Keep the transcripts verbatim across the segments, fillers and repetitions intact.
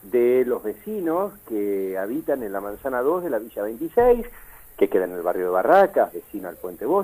de los vecinos que habitan en la manzana dos de la Villa veintiséis, que queda en el barrio de Barracas, vecino al Puente Bosch,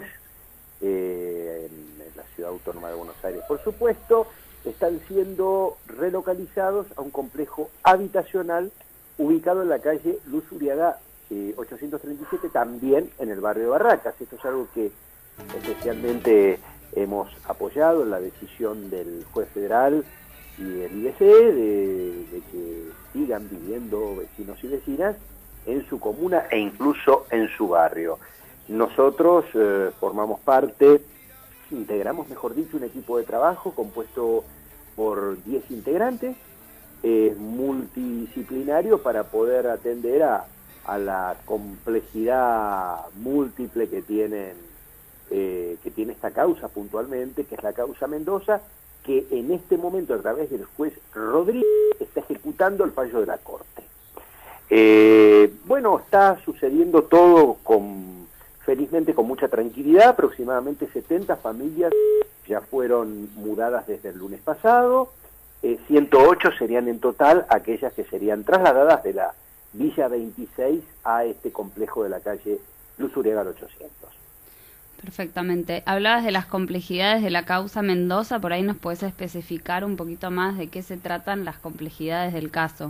eh, en, en la Ciudad Autónoma de Buenos Aires, por supuesto, están siendo relocalizados a un complejo habitacional ubicado en la calle Luz Uriaga eh, ochocientos treinta y siete, también en el barrio de Barracas. Esto es algo que especialmente hemos apoyado en la decisión del juez federal y el I B C de, de que sigan viviendo vecinos y vecinas en su comuna e incluso en su barrio. Nosotros eh, formamos parte, integramos, mejor dicho, un equipo de trabajo compuesto por diez integrantes, eh, multidisciplinario, para poder atender a, a la complejidad múltiple que tienen eh, que tiene esta causa puntualmente, que es la causa Mendoza, que en este momento, a través del juez Rodríguez, está ejecutando el fallo de la Corte. Eh, bueno, está sucediendo todo con, felizmente, con mucha tranquilidad. Aproximadamente setenta familias ya fueron mudadas desde el lunes pasado, eh, ciento ocho serían en total aquellas que serían trasladadas de la Villa veintiséis a este complejo de la calle Luz Uriaga ochocientos. Perfectamente. Hablabas de las complejidades de la causa Mendoza, por ahí nos podés especificar un poquito más de qué se tratan las complejidades del caso.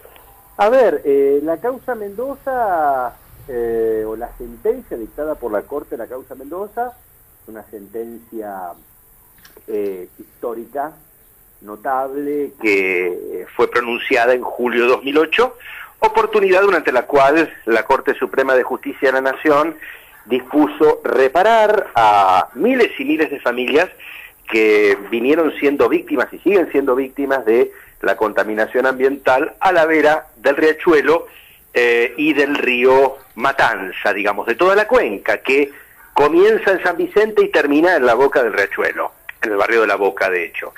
A ver, eh, la causa Mendoza, eh, o la sentencia dictada por la Corte de la causa Mendoza, una sentencia eh, histórica, notable, que fue pronunciada en julio de dos mil ocho, oportunidad durante la cual la Corte Suprema de Justicia de la Nación dispuso reparar a miles y miles de familias que vinieron siendo víctimas y siguen siendo víctimas de la contaminación ambiental a la vera del riachuelo eh, y del río Matanza, digamos, de toda la cuenca, que comienza en San Vicente y termina en la boca del riachuelo, en el barrio de La Boca, de hecho.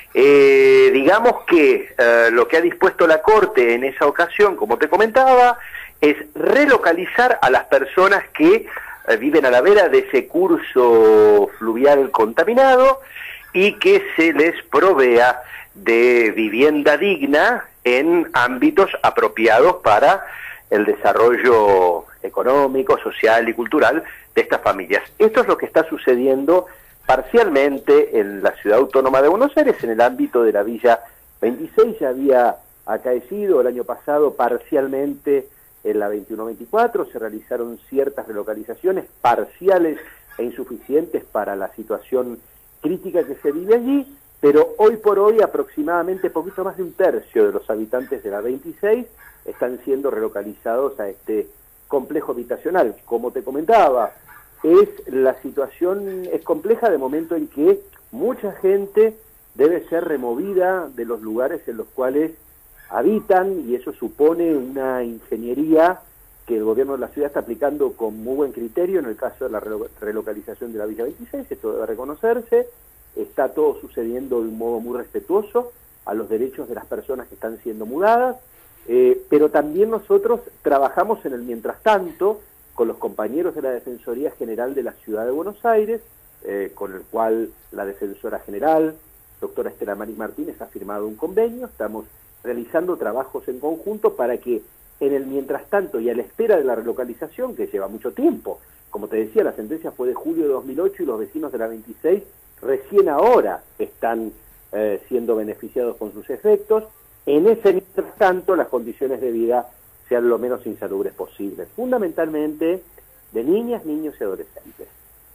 Eh, digamos que eh, lo que ha dispuesto la Corte en esa ocasión, como te comentaba, es relocalizar a las personas que eh, viven a la vera de ese curso fluvial contaminado y que se les provea de vivienda digna en ámbitos apropiados para el desarrollo económico, social y cultural de estas familias. Esto es lo que está sucediendo parcialmente en la Ciudad Autónoma de Buenos Aires, en el ámbito de la Villa veintiséis. Ya había acaecido el año pasado parcialmente en la veintiuno veinticuatro, se realizaron ciertas relocalizaciones parciales e insuficientes para la situación crítica que se vive allí, pero hoy por hoy aproximadamente poquito más de un tercio de los habitantes de la veintiséis están siendo relocalizados a este complejo habitacional. Como te comentaba, es la situación es compleja de momento en que mucha gente debe ser removida de los lugares en los cuales habitan, y eso supone una ingeniería que el gobierno de la ciudad está aplicando con muy buen criterio en el caso de la relocalización de la Villa veintiséis. Esto debe reconocerse. Está todo sucediendo de un modo muy respetuoso a los derechos de las personas que están siendo mudadas, eh, pero también nosotros trabajamos en el mientras tanto con los compañeros de la Defensoría General de la Ciudad de Buenos Aires, eh, con el cual la Defensora General, doctora Estela Maris Martínez, ha firmado un convenio. Estamos realizando trabajos en conjunto para que en el mientras tanto y a la espera de la relocalización, que lleva mucho tiempo, como te decía, la sentencia fue de julio de dos mil ocho y los vecinos de la veintiséis recién ahora están eh, siendo beneficiados con sus efectos. En ese mientras tanto, las condiciones de vida sean lo menos insalubres posibles, fundamentalmente de niñas, niños y adolescentes.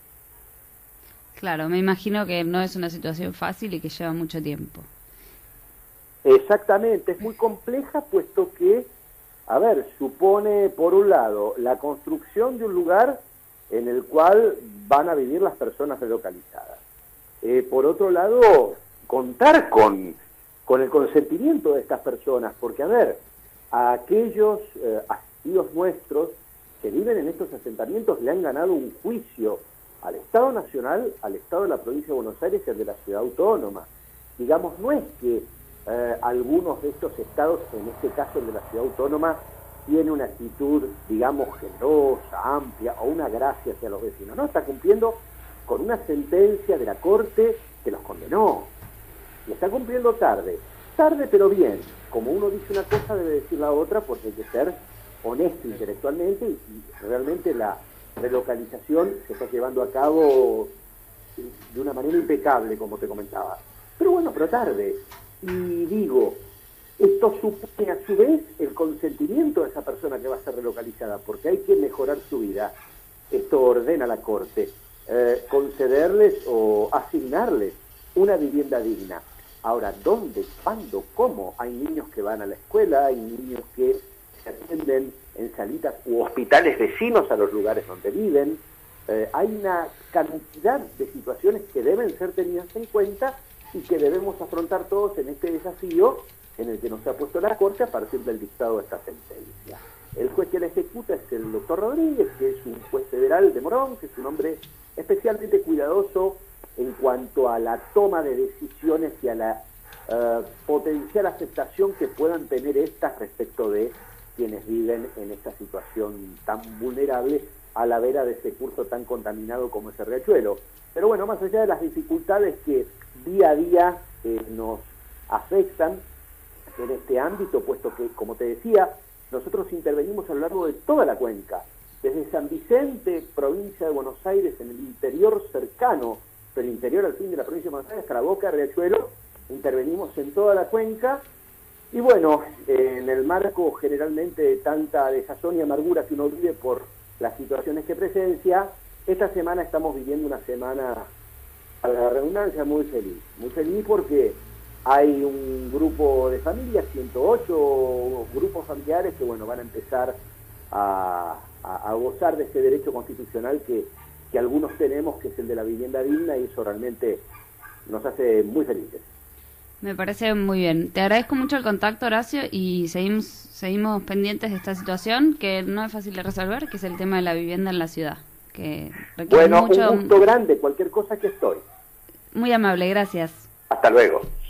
Claro, me imagino que no es una situación fácil y que lleva mucho tiempo. Exactamente, es muy compleja, puesto que, a ver, supone, por un lado, la construcción de un lugar en el cual van a vivir las personas relocalizadas. Eh, por otro lado, contar con, con el consentimiento de estas personas, porque, a ver, a aquellos eh, asilos nuestros que viven en estos asentamientos le han ganado un juicio al Estado Nacional, al Estado de la Provincia de Buenos Aires y al de la Ciudad Autónoma. Digamos, no es que eh, algunos de estos estados, en este caso el de la Ciudad Autónoma, tiene una actitud, digamos, generosa, amplia, o una gracia hacia los vecinos. No, está cumpliendo con una sentencia de la Corte que los condenó. Y está cumpliendo tarde. tarde pero bien. Como uno dice una cosa debe decir la otra, porque hay que ser honesto intelectualmente, y, y realmente la relocalización se está llevando a cabo de una manera impecable, como te comentaba. Pero bueno, pero tarde. Y digo, esto supone a su vez el consentimiento de esa persona que va a ser relocalizada, porque hay que mejorar su vida. Esto ordena la Corte, eh, concederles o asignarles una vivienda digna. Ahora, ¿dónde, cuándo, cómo? Hay niños que van a la escuela, hay niños que se atienden en salitas u hospitales vecinos a los lugares donde viven. Eh, hay una cantidad de situaciones que deben ser tenidas en cuenta y que debemos afrontar todos en este desafío en el que nos ha puesto la Corte a partir del dictado de esta sentencia. El juez que la ejecuta es el doctor Rodríguez, que es un juez federal de Morón, que es un hombre especialmente cuidadoso en cuanto a la toma de decisiones y a la uh, potencial aceptación que puedan tener estas respecto de quienes viven en esta situación tan vulnerable a la vera de ese curso tan contaminado como es el riachuelo. Pero bueno, más allá de las dificultades que día a día eh, nos afectan en este ámbito, puesto que, como te decía, nosotros intervenimos a lo largo de toda la cuenca, desde San Vicente, provincia de Buenos Aires, en el interior cercano, pero interior al fin de la provincia de Buenos Aires, hasta la Boca, Riachuelo, intervenimos en toda la cuenca, y bueno, eh, en el marco generalmente de tanta desazón y amargura que uno vive por las situaciones que presencia, esta semana estamos viviendo una semana, a la redundancia, muy feliz, muy feliz porque hay un grupo de familias, ciento ocho grupos familiares que bueno van a empezar a, a, a gozar de ese derecho constitucional que, que algunos tenemos, que es el de la vivienda digna, y eso realmente nos hace muy felices. Me parece muy bien. Te agradezco mucho el contacto, Horacio, y seguimos, seguimos pendientes de esta situación que no es fácil de resolver, que es el tema de la vivienda en la ciudad. Que requiere bueno, mucho... un gusto grande, cualquier cosa que estoy. Muy amable, gracias. Hasta luego.